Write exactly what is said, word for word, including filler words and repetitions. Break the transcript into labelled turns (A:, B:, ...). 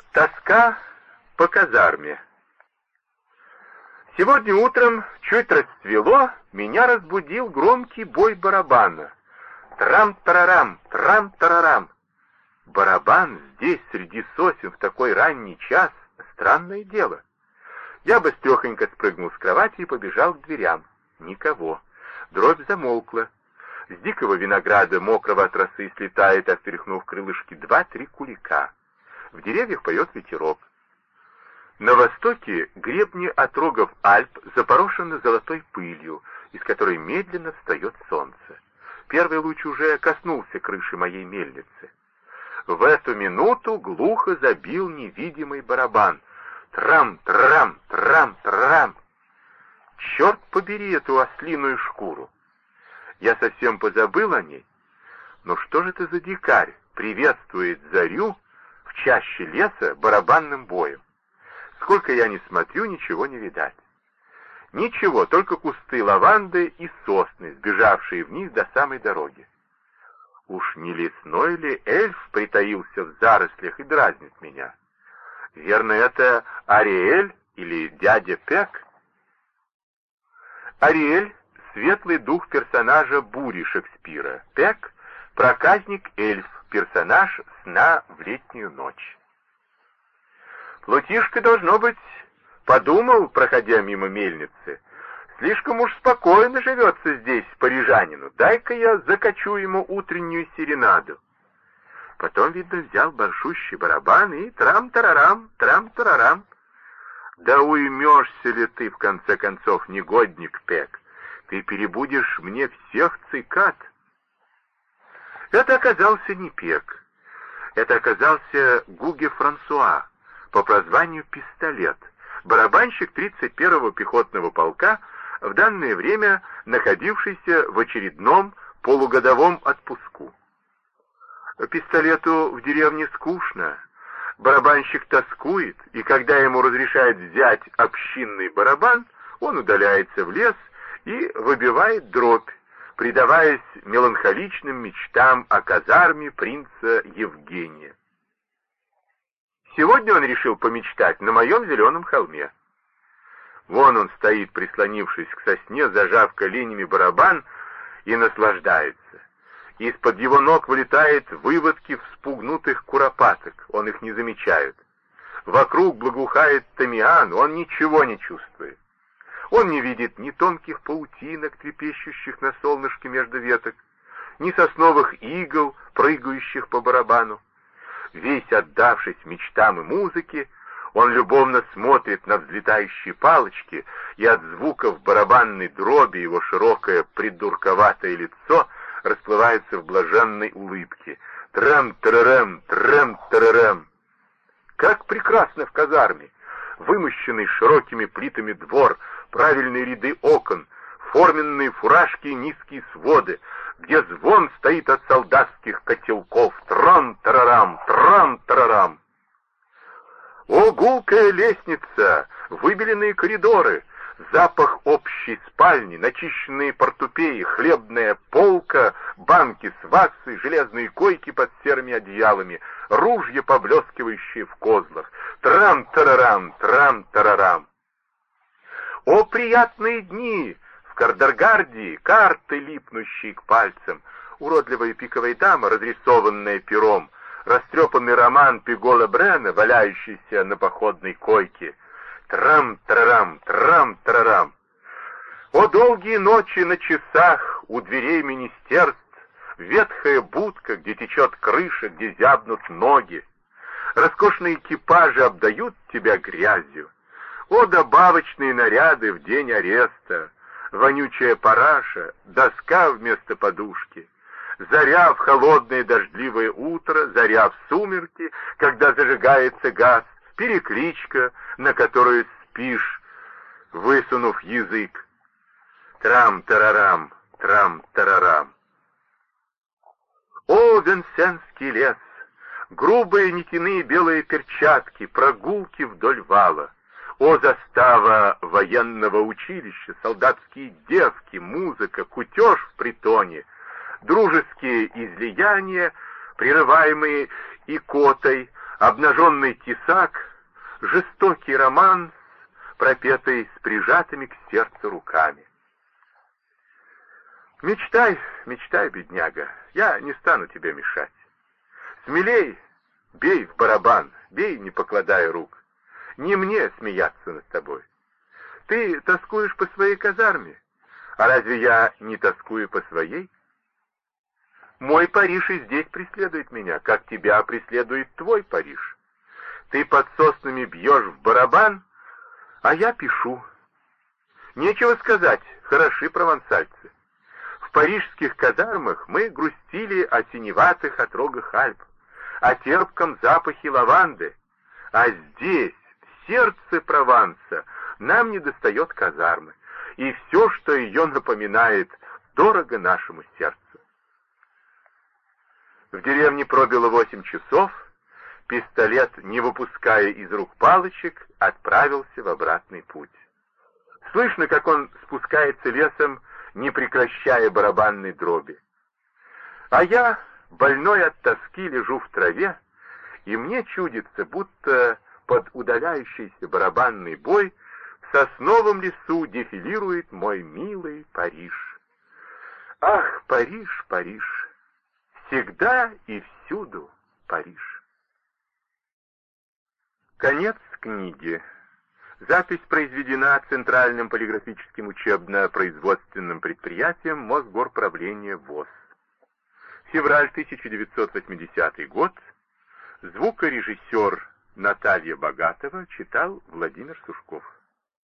A: Тоска по казарме. Сегодня утром, чуть расцвело, меня разбудил громкий бой барабана. Трам-тарарам, трам-тарарам. Барабан здесь, среди сосен, в такой ранний час — странное дело. Я быстрехонько спрыгнул с кровати и побежал к дверям. Никого. Дробь замолкла. С дикого винограда, мокрого от росы, слетает, оттряхнув крылышки, два-три кулика. В деревьях поет ветерок. На востоке гребни отрогов Альп запорошены золотой пылью, из которой медленно встает солнце. Первый луч уже коснулся крыши моей мельницы. В эту минуту глухо забил невидимый барабан. Трам-трам, трам-трам. Черт побери эту ослиную шкуру! Я совсем позабыл о ней. Но что же это за дикарь приветствует зарю в чаще леса барабанным боем? Сколько я не смотрю, ничего не видать. Ничего, только кусты лаванды и сосны, сбежавшие вниз до самой дороги. Уж не лесной ли эльф притаился в зарослях и дразнит меня? Верно, это Ариэль или дядя Пек? Ариэль — светлый дух персонажа «Бури» Шекспира. Пек — проказник-эльф, персонаж «Сна в летнюю ночь». Плутишка, должно быть, подумал, проходя мимо мельницы, слишком уж спокойно живется здесь парижанину, дай-ка я закачу ему утреннюю серенаду. Потом, видно, взял большущий барабан и трам-тарарам, трам-тарарам. Да уймешься ли ты, в конце концов, негодник Пек? Ты перебудешь мне всех цикад. Это оказался не Пек. Это оказался Гуге Франсуа, по прозванию Пистолет, барабанщик тридцать первого пехотного полка, в данное время находившийся в очередном полугодовом отпуску. Пистолету в деревне скучно, барабанщик тоскует, и когда ему разрешают взять общинный барабан, он удаляется в лес и выбивает дробь, предаваясь меланхоличным мечтам о казарме принца Евгения. Сегодня он решил помечтать на моем зеленом холме. Вон он стоит, прислонившись к сосне, зажав коленями барабан, и наслаждается. Из-под его ног вылетают выводки вспугнутых куропаток, он их не замечает. Вокруг благоухает тимьян, он ничего не чувствует. Он не видит ни тонких паутинок, трепещущих на солнышке между веток, ни сосновых игл, прыгающих по барабану. Весь отдавшись мечтам и музыке, он любовно смотрит на взлетающие палочки, и от звуков барабанной дроби его широкое придурковатое лицо расплывается в блаженной улыбке. Трам-тарарэм, трам-тарарэм. Как прекрасно в казарме! Вымощенный широкими плитами двор, правильные ряды окон, форменные фуражки и низкие своды, где звон стоит от солдатских котелков. Трам-тарарам, трам-тарарам. О, гулкая лестница, выбеленные коридоры, запах общей спальни, начищенные портупеи, хлебная полка, банки с вассой, железные койки под серыми одеялами, ружья, поблескивающие в козлах. Трам-тарарам, трам-тарарам. О, приятные дни! В Кардергардии карты, липнущие к пальцам, уродливая пиковая дама, разрисованная пером, растрепанный роман Пигола Брена, валяющийся на походной койке. Трам-тарарам, трам-тарарам. О, долгие ночи на часах у дверей министерств, ветхая будка, где течет крыша, где зябнут ноги. Роскошные экипажи обдают тебя грязью. О, добавочные наряды в день ареста, вонючая параша, доска вместо подушки. Заря в холодное дождливое утро, заря в сумерки, когда зажигается газ, перекличка, на которую спишь, высунув язык. Трам-тарарам, трам-тарарам. О, Венсенский лес! Грубые нитяные белые перчатки, прогулки вдоль вала. О, застава военного училища, солдатские девки, музыка, кутеж в притоне, дружеские излияния, прерываемые икотой, обнаженный тесак, жестокий романс, пропетый с прижатыми к сердцу руками. Мечтай, мечтай, бедняга, я не стану тебе мешать. Смелей, бей в барабан, бей, не покладая рук. Не мне смеяться над тобой. Ты тоскуешь по своей казарме, а разве я не тоскую по своей? Мой Париж и здесь преследует меня, как тебя преследует твой Париж. Ты под соснами бьешь в барабан, а я пишу. Нечего сказать, хороши провансальцы. В парижских казармах мы грустили о синеватых отрогах Альп, о терпком запахе лаванды, а здесь, в сердце Прованса, нам недостает казармы, и все, что ее напоминает, дорого нашему сердцу. В деревне пробило восемь часов, пистолет, не выпуская из рук палочек, отправился в обратный путь. Слышно, как он спускается лесом, не прекращая барабанной дроби. А я, больной от тоски, лежу в траве, и мне чудится, будто под удаляющийся барабанный бой в сосновом лесу дефилирует мой милый Париж. Ах, Париж, Париж! Всегда и всюду Париж. Конец книги. Запись произведена Центральным полиграфическим учебно-производственным предприятием Мосгорправления ВОС. Февраль тысяча девятьсот восьмидесятый год. Звукорежиссер Наталья Богатова читал Владимир Сушков.